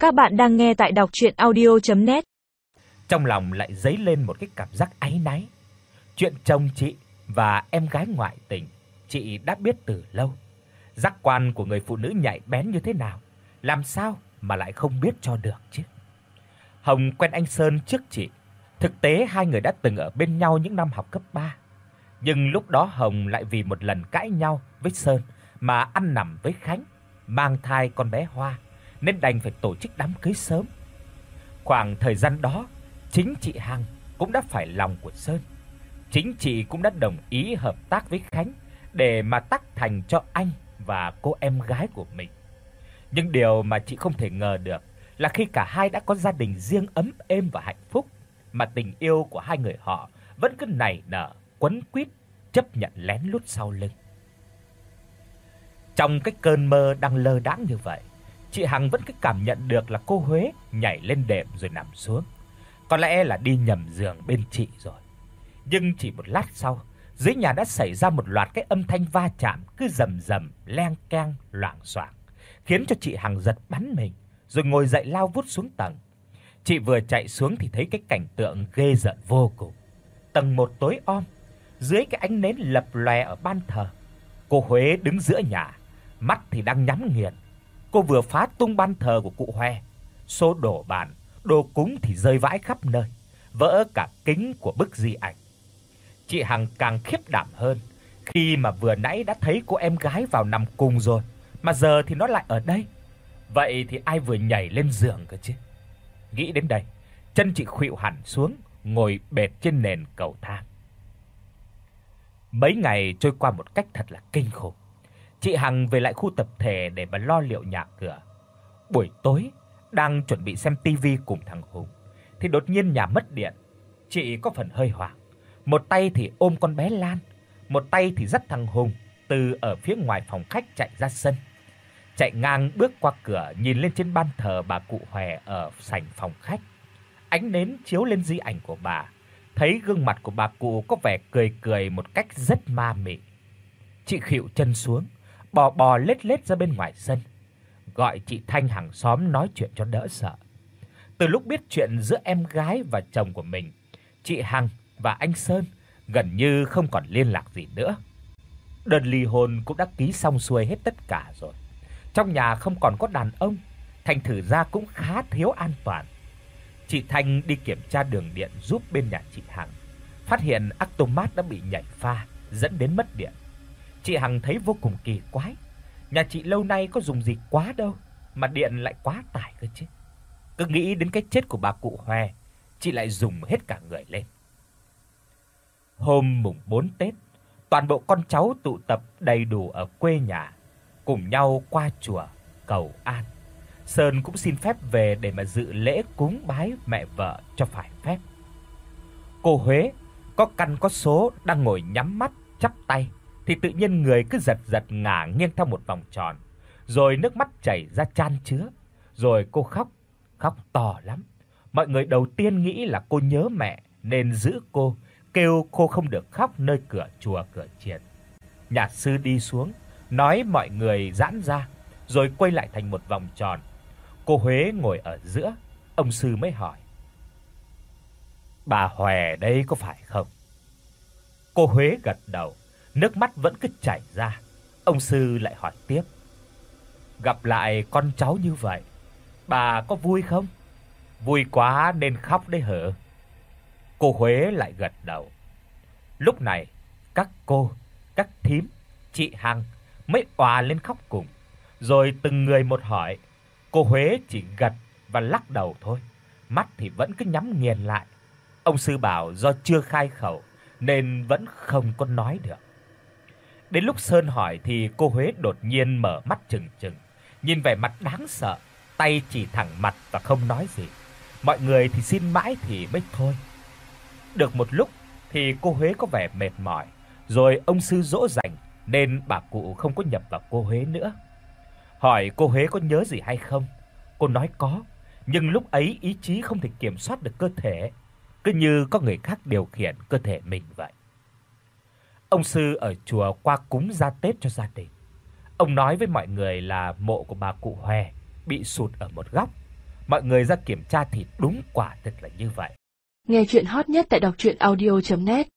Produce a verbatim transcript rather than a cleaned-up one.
Các bạn đang nghe tại đọc audio net. Trong lòng lại dấy lên một cái cảm giác áy náy. Chuyện chồng chị và em gái ngoại tình, chị đã biết từ lâu. Giác quan của người phụ nữ nhạy bén như thế nào, làm sao mà lại không biết cho được chứ. Hồng quen anh Sơn trước chị, thực tế hai người đã từng ở bên nhau những năm học cấp ba. Nhưng lúc đó Hồng lại vì một lần cãi nhau với Sơn mà ăn nằm với Khánh, mang thai con bé Hoa, nên đành phải tổ chức đám cưới sớm. Khoảng thời gian đó, chính chị Hằng cũng đã phải lòng của Sơn. Chính chị cũng đã đồng ý hợp tác với Khánh để mà tác thành cho anh và cô em gái của mình. Nhưng điều mà chị không thể ngờ được là khi cả hai đã có gia đình riêng ấm êm và hạnh phúc, mà tình yêu của hai người họ vẫn cứ nảy nở, quấn quýt, chấp nhận lén lút sau lưng. Trong cái cơn mơ đang lơ đãng như vậy, chị Hằng vẫn cứ cảm nhận được là cô Huế nhảy lên đệm rồi nằm xuống. Có lẽ là đi nhầm giường bên chị rồi. Nhưng chỉ một lát sau, dưới nhà đã xảy ra một loạt cái âm thanh va chạm cứ rầm rầm, leng keng, loảng xoảng, khiến cho chị Hằng giật bắn mình, rồi ngồi dậy lao vút xuống tầng. Chị vừa chạy xuống thì thấy cái cảnh tượng ghê rợn vô cùng. Tầng một tối om, dưới cái ánh nến lập lòe ở ban thờ, cô Huế đứng giữa nhà, mắt thì đang nhắm nghiền. Cô vừa phá tung ban thờ của cụ Hoè, xô đổ bàn, đồ cúng thì rơi vãi khắp nơi, vỡ cả kính của bức di ảnh. Chị Hằng càng khiếp đảm hơn, khi mà vừa nãy đã thấy cô em gái vào nằm cùng rồi, mà giờ thì nó lại ở đây. Vậy thì ai vừa nhảy lên giường cơ chứ? Nghĩ đến đây, chân chị khuỵu hẳn xuống, ngồi bệt trên nền cầu thang. Mấy ngày trôi qua một cách thật là kinh khủng. Chị Hằng về lại khu tập thể để mà lo liệu nhà cửa. Buổi tối, đang chuẩn bị xem tivi cùng thằng Hùng thì đột nhiên nhà mất điện. Chị có phần hơi hoảng, một tay thì ôm con bé Lan, một tay thì dắt thằng Hùng từ ở phía ngoài phòng khách chạy ra sân. Chạy ngang bước qua cửa, nhìn lên trên ban thờ bà cụ Hoè ở sảnh phòng khách. Ánh nến chiếu lên di ảnh của bà, thấy gương mặt của bà cụ có vẻ cười cười một cách rất ma mị. Chị khuỵu chân xuống, bò bò lết lết ra bên ngoài sân, gọi chị Thanh hàng xóm nói chuyện cho đỡ sợ. Từ lúc biết chuyện giữa em gái và chồng của mình, chị Hằng và anh Sơn gần như không còn liên lạc gì nữa. Đơn ly hôn cũng đã ký xong xuôi hết tất cả rồi. Trong nhà không còn có đàn ông, thành thử ra cũng khá thiếu an toàn. Chị Thanh đi kiểm tra đường điện giúp bên nhà chị Hằng, phát hiện ác-tôm-mát đã bị nhảy pha dẫn đến mất điện. Chị Hằng thấy vô cùng kỳ quái. Nhà chị lâu nay có dùng gì quá đâu mà điện lại quá tải cơ chứ. Cứ nghĩ đến cái chết của bà cụ Hoè, chị lại rùng hết cả người lên. Hôm mùng bốn Tết, toàn bộ con cháu tụ tập đầy đủ ở quê nhà, cùng nhau qua chùa cầu an. Sơn cũng xin phép về để mà dự lễ cúng bái mẹ vợ cho phải phép. Cô Huế có căn có số đang ngồi nhắm mắt chắp tay thì tự nhiên người cứ giật giật ngả nghiêng theo một vòng tròn, rồi nước mắt chảy ra chan chứa, rồi cô khóc, khóc to lắm. Mọi người đầu tiên nghĩ là cô nhớ mẹ nên giữ cô, kêu cô không được khóc nơi cửa chùa cửa chiền. Nhà sư đi xuống, nói mọi người giãn ra, rồi quay lại thành một vòng tròn. Cô Huế ngồi ở giữa, ông sư mới hỏi: "Bà Hoè đây có phải không?" Cô Huế gật đầu, nước mắt vẫn cứ chảy ra. Ông sư lại hỏi tiếp: "Gặp lại con cháu như vậy, bà có vui không? Vui quá nên khóc đấy hả?" Cô Huế lại gật đầu. Lúc này, các cô, các thím, chị Hằng mới òa lên khóc cùng, rồi từng người một hỏi. Cô Huế chỉ gật và lắc đầu thôi, mắt thì vẫn cứ nhắm nghiền lại. Ông sư bảo do chưa khai khẩu nên vẫn không có nói được. Đến lúc Sơn hỏi thì cô Huế đột nhiên mở mắt trừng trừng, nhìn vẻ mặt đáng sợ, tay chỉ thẳng mặt và không nói gì. Mọi người thì xin mãi thì mới thôi. Được một lúc thì cô Huế có vẻ mệt mỏi, rồi ông sư dỗ dành nên bà cụ không có nhập vào cô Huế nữa. Hỏi cô Huế có nhớ gì hay không? Cô nói có, nhưng lúc ấy ý chí không thể kiểm soát được cơ thể, cứ như có người khác điều khiển cơ thể mình vậy. Ông sư ở chùa qua cúng gia Tết cho gia đình. Ông nói với mọi người là mộ của bà cụ Hoè bị sụt ở một góc. mọi người ra kiểm tra thì đúng quả thực là như vậy. Nghe truyện hot nhất tại đọc truyện audio chấm net